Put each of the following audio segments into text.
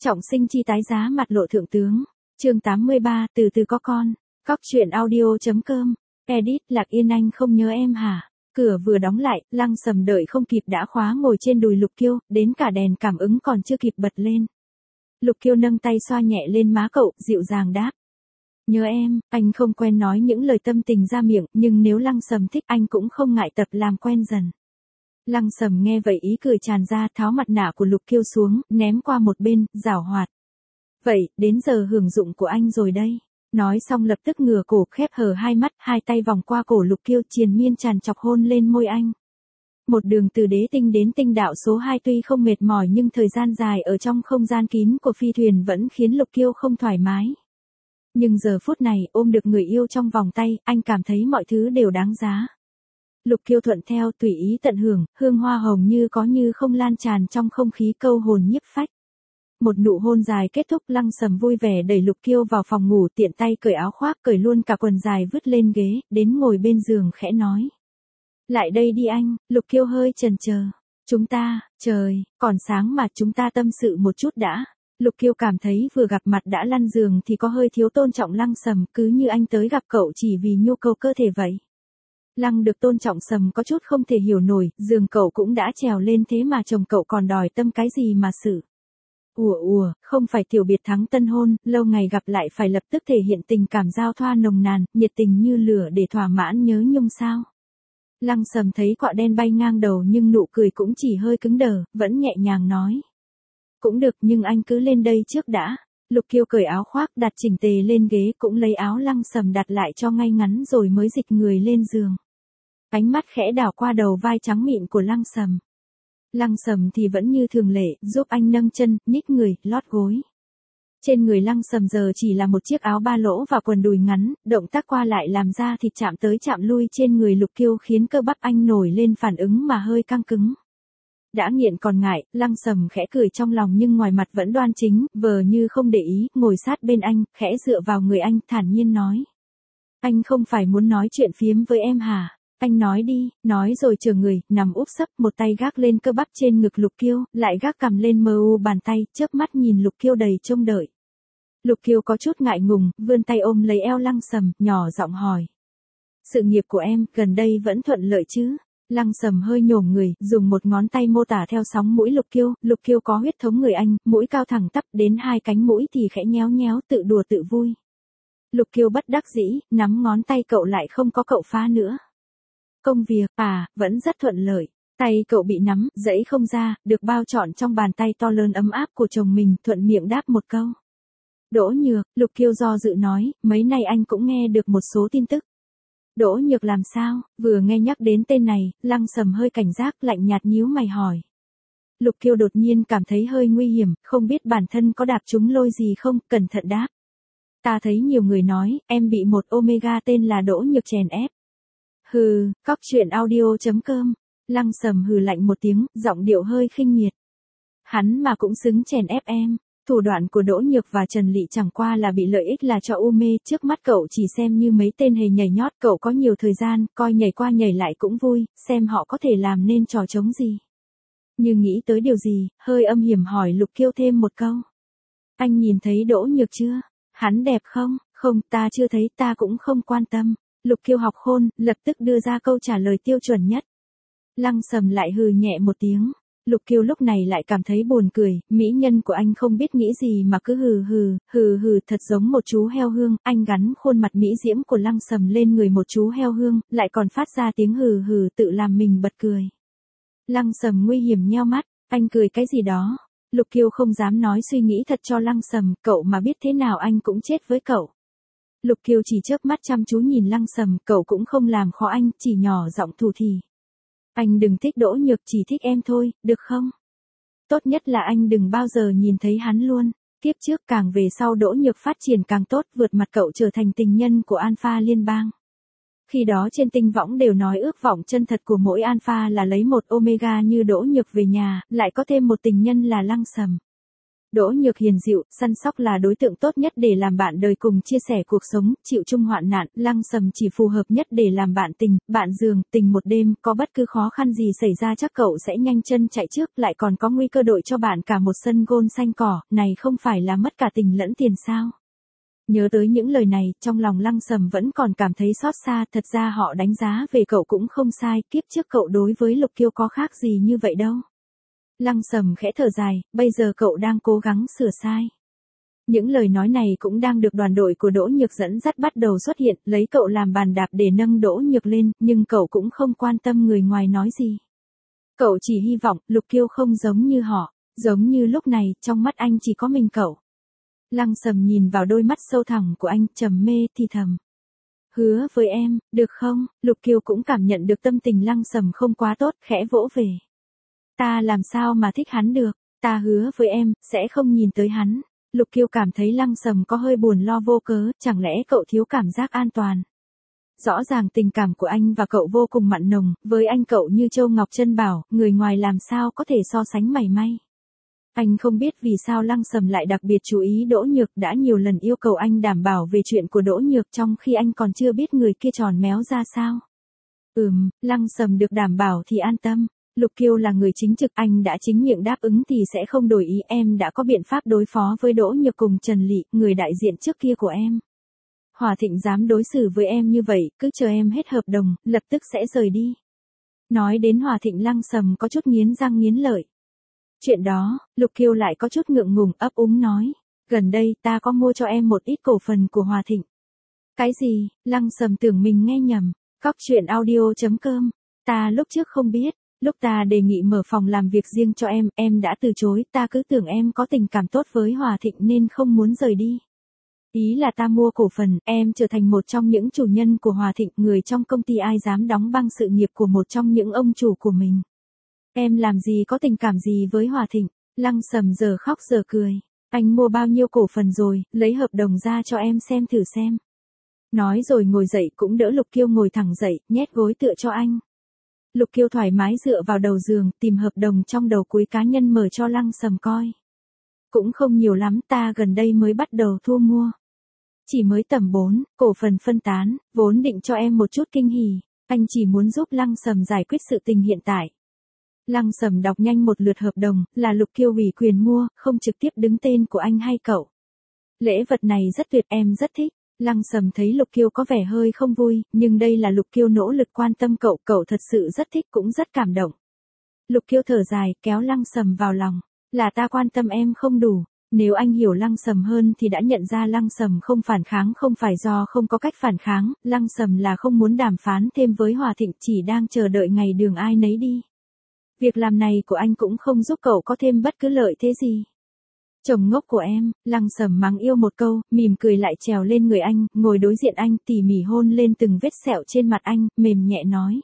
Trọng sinh chi tái giá mặt lộ thượng tướng. Chương 83, từ từ có con. Cóc truyện audio.com. Edit, Lạc Yên Anh không nhớ em hả? Cửa vừa đóng lại, Lăng Sầm đợi không kịp đã khóa ngồi trên đùi Lục Kiêu, đến cả đèn cảm ứng còn chưa kịp bật lên. Lục Kiêu nâng tay xoa nhẹ lên má cậu, dịu dàng đáp. Nhớ em, anh không quen nói những lời tâm tình ra miệng, nhưng nếu Lăng Sầm thích anh cũng không ngại tập làm quen dần. Lăng Sầm nghe vậy ý cười tràn ra, tháo mặt nạ của Lục Kiêu xuống, ném qua một bên, giảo hoạt. Vậy, đến giờ hưởng dụng của anh rồi đây. Nói xong lập tức ngửa cổ khép hờ hai mắt, hai tay vòng qua cổ Lục Kiêu triền miên tràn chọc hôn lên môi anh. Một đường từ đế tinh đến tinh đạo số 2 tuy không mệt mỏi nhưng thời gian dài ở trong không gian kín của phi thuyền vẫn khiến Lục Kiêu không thoải mái. Nhưng giờ phút này ôm được người yêu trong vòng tay, anh cảm thấy mọi thứ đều đáng giá. Lục Kiêu thuận theo tùy ý tận hưởng, hương hoa hồng như có như không lan tràn trong không khí câu hồn nhiếp phách. Một nụ hôn dài kết thúc, Lăng Sầm vui vẻ đẩy Lục Kiêu vào phòng ngủ, tiện tay cởi áo khoác, cởi luôn cả quần dài vứt lên ghế, đến ngồi bên giường khẽ nói. Lại đây đi anh. Lục Kiêu hơi chần chờ. Chúng ta, trời, còn sáng mà, chúng ta tâm sự một chút đã. Lục Kiêu cảm thấy vừa gặp mặt đã lăn giường thì có hơi thiếu tôn trọng Lăng Sầm, cứ như anh tới gặp cậu chỉ vì nhu cầu cơ thể vậy. Lăng được tôn trọng Sầm có chút không thể hiểu nổi, giường cậu cũng đã trèo lên thế mà chồng cậu còn đòi tâm cái gì mà xử. Không phải tiểu biệt thắng tân hôn, lâu ngày gặp lại phải lập tức thể hiện tình cảm giao thoa nồng nàn, nhiệt tình như lửa để thỏa mãn nhớ nhung sao. Lăng Sầm thấy quạ đen bay ngang đầu nhưng nụ cười cũng chỉ hơi cứng đờ, vẫn nhẹ nhàng nói. Cũng được nhưng anh cứ lên đây trước đã. Lục Kiêu cởi áo khoác đặt chỉnh tề lên ghế, cũng lấy áo Lăng Sầm đặt lại cho ngay ngắn rồi mới dịch người lên giường. Ánh mắt khẽ đảo qua đầu vai trắng mịn của Lăng Sầm. Lăng Sầm thì vẫn như thường lệ, giúp anh nâng chân, nhích người, lót gối. Trên người Lăng Sầm giờ chỉ là một chiếc áo ba lỗ và quần đùi ngắn, động tác qua lại làm da thịt chạm tới chạm lui trên người Lục Kiêu khiến cơ bắp anh nổi lên phản ứng mà hơi căng cứng. Đã nghiện còn ngại, Lăng Sầm khẽ cười trong lòng nhưng ngoài mặt vẫn đoan chính, vờ như không để ý, ngồi sát bên anh, khẽ dựa vào người anh, thản nhiên nói. Anh không phải muốn nói chuyện phiếm với em hả? Anh nói đi, nói rồi chờ người, nằm úp sấp, một tay gác lên cơ bắp trên ngực Lục Kiêu, lại gác cằm lên mờ u bàn tay, chớp mắt nhìn Lục Kiêu đầy trông đợi. Lục Kiêu có chút ngại ngùng, vươn tay ôm lấy eo Lăng Sầm, nhỏ giọng hỏi. Sự nghiệp của em, gần đây vẫn thuận lợi chứ? Lăng Sầm hơi nhổm người, dùng một ngón tay mô tả theo sóng mũi Lục Kiêu có huyết thống người Anh, mũi cao thẳng tắp đến hai cánh mũi thì khẽ nhéo nhéo tự đùa tự vui. Lục Kiêu bất đắc dĩ, nắm ngón tay cậu lại không có cậu phá nữa. Công việc, vẫn rất thuận lợi. Tay cậu bị nắm, giãy không ra, được bao trọn trong bàn tay to lớn ấm áp của chồng mình, thuận miệng đáp một câu. Đỗ Nhược, Lục Kiêu do dự nói, mấy nay anh cũng nghe được một số tin tức. Đỗ Nhược làm sao? Vừa nghe nhắc đến tên này, Lăng Sầm hơi cảnh giác, lạnh nhạt nhíu mày hỏi. Lục Kiêu đột nhiên cảm thấy hơi nguy hiểm, không biết bản thân có đạp trúng lôi gì không, cẩn thận đáp. Ta thấy nhiều người nói, em bị một Omega tên là Đỗ Nhược chèn ép. Hừ, cóc truyện audio.com. Lăng Sầm hừ lạnh một tiếng, giọng điệu hơi khinh miệt. Hắn mà cũng xứng chèn ép em. Thủ đoạn của Đỗ Nhược và Trần Lị chẳng qua là bị lợi ích là cho u mê, trước mắt cậu chỉ xem như mấy tên hề nhảy nhót, cậu có nhiều thời gian, coi nhảy qua nhảy lại cũng vui, xem họ có thể làm nên trò trống gì. Như nghĩ tới điều gì, hơi âm hiểm hỏi Lục Kiêu thêm một câu. Anh nhìn thấy Đỗ Nhược chưa? Hắn đẹp không? Không, ta chưa thấy, ta cũng không quan tâm. Lục Kiêu học khôn, lập tức đưa ra câu trả lời tiêu chuẩn nhất. Lăng Sầm lại hừ nhẹ một tiếng. Lục Kiêu lúc này lại cảm thấy buồn cười, mỹ nhân của anh không biết nghĩ gì mà cứ hừ thật giống một chú heo hương, anh gắn khuôn mặt mỹ diễm của Lăng Sầm lên người một chú heo hương, lại còn phát ra tiếng hừ tự làm mình bật cười. Lăng Sầm nguy hiểm nheo mắt, anh cười cái gì đó? Lục Kiêu không dám nói suy nghĩ thật cho Lăng Sầm, cậu mà biết thế nào anh cũng chết với cậu. Lục Kiêu chỉ chớp mắt chăm chú nhìn Lăng Sầm, cậu cũng không làm khó anh, chỉ nhỏ giọng thủ thỉ. Anh đừng thích Đỗ Nhược, chỉ thích em thôi, được không? Tốt nhất là anh đừng bao giờ nhìn thấy hắn luôn. Tiếp trước càng về sau Đỗ Nhược phát triển càng tốt, vượt mặt cậu trở thành tình nhân của Alpha liên bang. Khi đó trên tinh võng đều nói ước vọng chân thật của mỗi Alpha là lấy một Omega như Đỗ Nhược về nhà, lại có thêm một tình nhân là Lăng Sầm. Đỗ Nhược hiền dịu, săn sóc là đối tượng tốt nhất để làm bạn đời cùng chia sẻ cuộc sống, chịu chung hoạn nạn, Lăng Sầm chỉ phù hợp nhất để làm bạn tình, bạn giường, tình một đêm, có bất cứ khó khăn gì xảy ra chắc cậu sẽ nhanh chân chạy trước, lại còn có nguy cơ đội cho bạn cả một sân golf xanh cỏ, này không phải là mất cả tình lẫn tiền sao? Nhớ tới những lời này, trong lòng Lăng Sầm vẫn còn cảm thấy xót xa, thật ra họ đánh giá về cậu cũng không sai, kiếp trước cậu đối với Lục Kiêu có khác gì như vậy đâu. Lăng Sầm khẽ thở dài, bây giờ cậu đang cố gắng sửa sai. Những lời nói này cũng đang được đoàn đội của Đỗ Nhược dẫn dắt bắt đầu xuất hiện, lấy cậu làm bàn đạp để nâng Đỗ Nhược lên, nhưng cậu cũng không quan tâm người ngoài nói gì. Cậu chỉ hy vọng Lục Kiêu không giống như họ, giống như lúc này, trong mắt anh chỉ có mình cậu. Lăng Sầm nhìn vào đôi mắt sâu thẳm của anh, trầm mê thì thầm. Hứa với em, được không? Lục Kiêu cũng cảm nhận được tâm tình Lăng Sầm không quá tốt, khẽ vỗ về. Ta làm sao mà thích hắn được, ta hứa với em, sẽ không nhìn tới hắn. Lục Kiêu cảm thấy Lăng Sầm có hơi buồn lo vô cớ, chẳng lẽ cậu thiếu cảm giác an toàn. Rõ ràng tình cảm của anh và cậu vô cùng mặn nồng, với anh cậu như châu ngọc chân bảo, người ngoài làm sao có thể so sánh mảy may. Anh không biết vì sao Lăng Sầm lại đặc biệt chú ý Đỗ Nhược, đã nhiều lần yêu cầu anh đảm bảo về chuyện của Đỗ Nhược trong khi anh còn chưa biết người kia tròn méo ra sao. Lăng Sầm được đảm bảo thì an tâm. Lục Kiêu là người chính trực, anh đã chính miệng đáp ứng thì sẽ không đổi ý, em đã có biện pháp đối phó với Đỗ Nhược cùng Trần Lị, người đại diện trước kia của em. Hòa Thịnh dám đối xử với em như vậy, cứ chờ em hết hợp đồng, lập tức sẽ rời đi. Nói đến Hòa Thịnh, Lăng Sầm có chút nghiến răng nghiến lợi. Chuyện đó, Lục Kiêu lại có chút ngượng ngùng ấp úng nói, gần đây ta có mua cho em một ít cổ phần của Hòa Thịnh. Cái gì? Lăng Sầm tưởng mình nghe nhầm. Cóc truyện audio.com. Ta lúc trước không biết. Lúc ta đề nghị mở phòng làm việc riêng cho em đã từ chối, ta cứ tưởng em có tình cảm tốt với Hòa Thịnh nên không muốn rời đi. Ý là ta mua cổ phần, em trở thành một trong những chủ nhân của Hòa Thịnh, người trong công ty ai dám đóng băng sự nghiệp của một trong những ông chủ của mình. Em làm gì có tình cảm gì với Hòa Thịnh? Lăng Sầm giờ khóc giờ cười. Anh mua bao nhiêu cổ phần rồi, lấy hợp đồng ra cho em xem thử xem. Nói rồi ngồi dậy cũng đỡ Lục Kiêu ngồi thẳng dậy, nhét gối tựa cho anh. Lục Kiêu thoải mái dựa vào đầu giường, tìm hợp đồng trong đầu cuối cá nhân mở cho Lăng Sầm coi. Cũng không nhiều lắm, ta gần đây mới bắt đầu thu mua. Chỉ mới tầm 4, cổ phần phân tán, vốn định cho em một chút kinh hỉ. Anh chỉ muốn giúp Lăng Sầm giải quyết sự tình hiện tại. Lăng Sầm đọc nhanh một lượt hợp đồng, là Lục Kiêu ủy quyền mua, không trực tiếp đứng tên của anh hay cậu. Lễ vật này rất tuyệt, em rất thích. Lăng Sầm thấy Lục Kiêu có vẻ hơi không vui, nhưng đây là Lục Kiêu nỗ lực quan tâm cậu, cậu thật sự rất thích cũng rất cảm động. Lục Kiêu thở dài, kéo Lăng Sầm vào lòng. Là ta quan tâm em không đủ. Nếu anh hiểu Lăng Sầm hơn thì đã nhận ra Lăng Sầm không phản kháng không phải do không có cách phản kháng, Lăng Sầm là không muốn đàm phán thêm với Hòa Thịnh, chỉ đang chờ đợi ngày đường ai nấy đi. Việc làm này của anh cũng không giúp cậu có thêm bất cứ lợi thế gì. Chồng ngốc của em, Lăng Sầm mắng yêu một câu, mỉm cười lại trèo lên người anh, ngồi đối diện anh, tỉ mỉ hôn lên từng vết sẹo trên mặt anh, mềm nhẹ nói.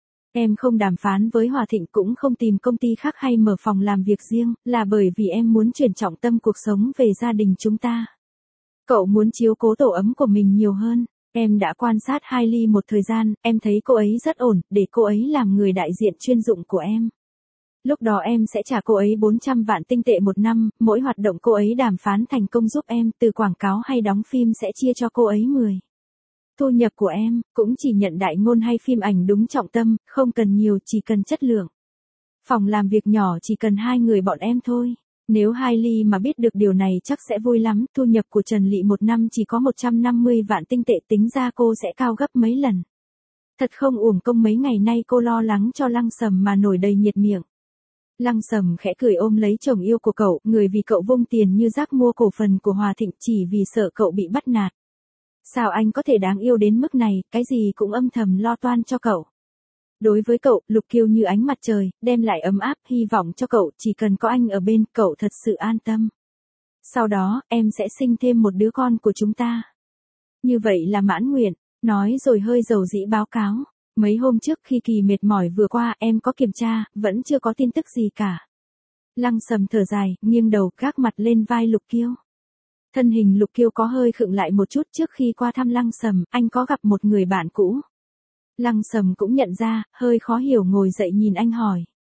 Em không đàm phán với Hòa Thịnh cũng không tìm công ty khác hay mở phòng làm việc riêng, là bởi vì em muốn chuyển trọng tâm cuộc sống về gia đình chúng ta. Cậu muốn chiếu cố tổ ấm của mình nhiều hơn. Em đã quan sát Hailey một thời gian, em thấy cô ấy rất ổn, để cô ấy làm người đại diện chuyên dụng của em. Lúc đó em sẽ trả cô ấy 400 vạn tinh tệ một năm, mỗi hoạt động cô ấy đàm phán thành công giúp em, từ quảng cáo hay đóng phim sẽ chia cho cô ấy 10. Thu nhập của em, cũng chỉ nhận đại ngôn hay phim ảnh đúng trọng tâm, không cần nhiều, chỉ cần chất lượng. Phòng làm việc nhỏ chỉ cần 2 người bọn em thôi. Nếu Hailey mà biết được điều này chắc sẽ vui lắm, thu nhập của Trần Lị một năm chỉ có 150 vạn tinh tệ, tính ra cô sẽ cao gấp mấy lần. Thật không uổng công mấy ngày nay cô lo lắng cho Lăng Sầm mà nổi đầy nhiệt miệng. Lăng Sầm khẽ cười ôm lấy chồng yêu của cậu, người vì cậu vung tiền như rác mua cổ phần của Hòa Thịnh chỉ vì sợ cậu bị bắt nạt. Sao anh có thể đáng yêu đến mức này, cái gì cũng âm thầm lo toan cho cậu. Đối với cậu, Lục Kiêu như ánh mặt trời, đem lại ấm áp, hy vọng cho cậu, chỉ cần có anh ở bên, cậu thật sự an tâm. Sau đó, em sẽ sinh thêm một đứa con của chúng ta. Như vậy là mãn nguyện, nói rồi hơi dầu dĩ báo cáo. Mấy hôm trước khi kỳ mệt mỏi vừa qua em có kiểm tra, vẫn chưa có tin tức gì cả. Lăng Sầm thở dài, nghiêng đầu gác mặt lên vai Lục Kiêu. Thân hình Lục Kiêu có hơi khựng lại một chút trước khi qua thăm Lăng Sầm, anh có gặp một người bạn cũ. Lăng Sầm cũng nhận ra, hơi khó hiểu ngồi dậy nhìn anh hỏi.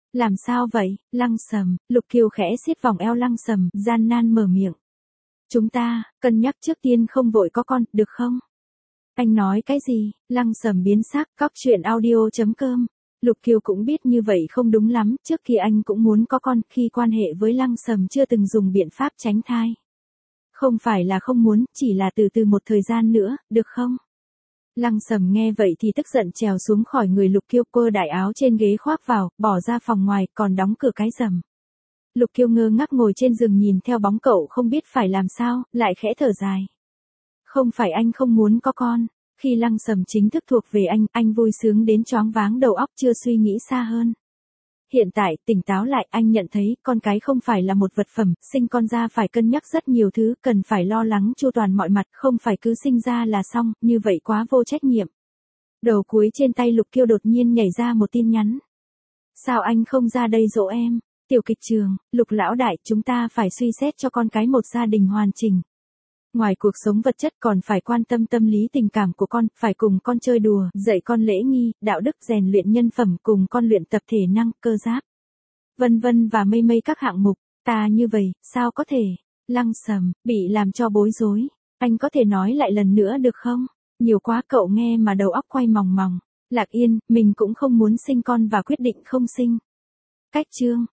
Làm sao vậy, Lăng Sầm, Lục Kiều khẽ siết vòng eo Lăng Sầm, gian nan mở miệng. Chúng ta, cân nhắc trước tiên không vội có con, được không? Anh nói cái gì? Lăng Sầm biến sắc, cóc truyện audio.com. Lục Kiều cũng biết như vậy không đúng lắm, trước kia anh cũng muốn có con, khi quan hệ với Lăng Sầm chưa từng dùng biện pháp tránh thai. Không phải là không muốn, chỉ là từ từ một thời gian nữa, được không? Lăng Sầm nghe vậy thì tức giận trèo xuống khỏi người Lục Kiều, quơ đại áo trên ghế khoác vào, bỏ ra phòng ngoài, còn đóng cửa cái rầm. Lục Kiều ngơ ngác ngồi trên giường nhìn theo bóng cậu không biết phải làm sao, lại khẽ thở dài. Không phải anh không muốn có con. Khi Lăng Sầm chính thức thuộc về anh vui sướng đến choáng váng đầu óc chưa suy nghĩ xa hơn. Hiện tại, tỉnh táo lại, anh nhận thấy con cái không phải là một vật phẩm, sinh con ra phải cân nhắc rất nhiều thứ, cần phải lo lắng chu toàn mọi mặt, không phải cứ sinh ra là xong, như vậy quá vô trách nhiệm. Đầu cuối trên tay Lục Kiều đột nhiên nhảy ra một tin nhắn. Sao anh không ra đây dỗ em? Tiểu kịch trường, Lục lão đại, chúng ta phải suy xét cho con cái một gia đình hoàn chỉnh. Ngoài cuộc sống vật chất còn phải quan tâm tâm lý tình cảm của con, phải cùng con chơi đùa, dạy con lễ nghi, đạo đức, rèn luyện nhân phẩm, cùng con luyện tập thể năng, cơ giáp. Vân vân và mây mây các hạng mục. Ta như vậy, sao có thể? Lăng Sầm, bị làm cho bối rối. Anh có thể nói lại lần nữa được không? Nhiều quá cậu nghe mà đầu óc quay mòng mòng. Lạc Yên, mình cũng không muốn sinh con và quyết định không sinh. Cách chương.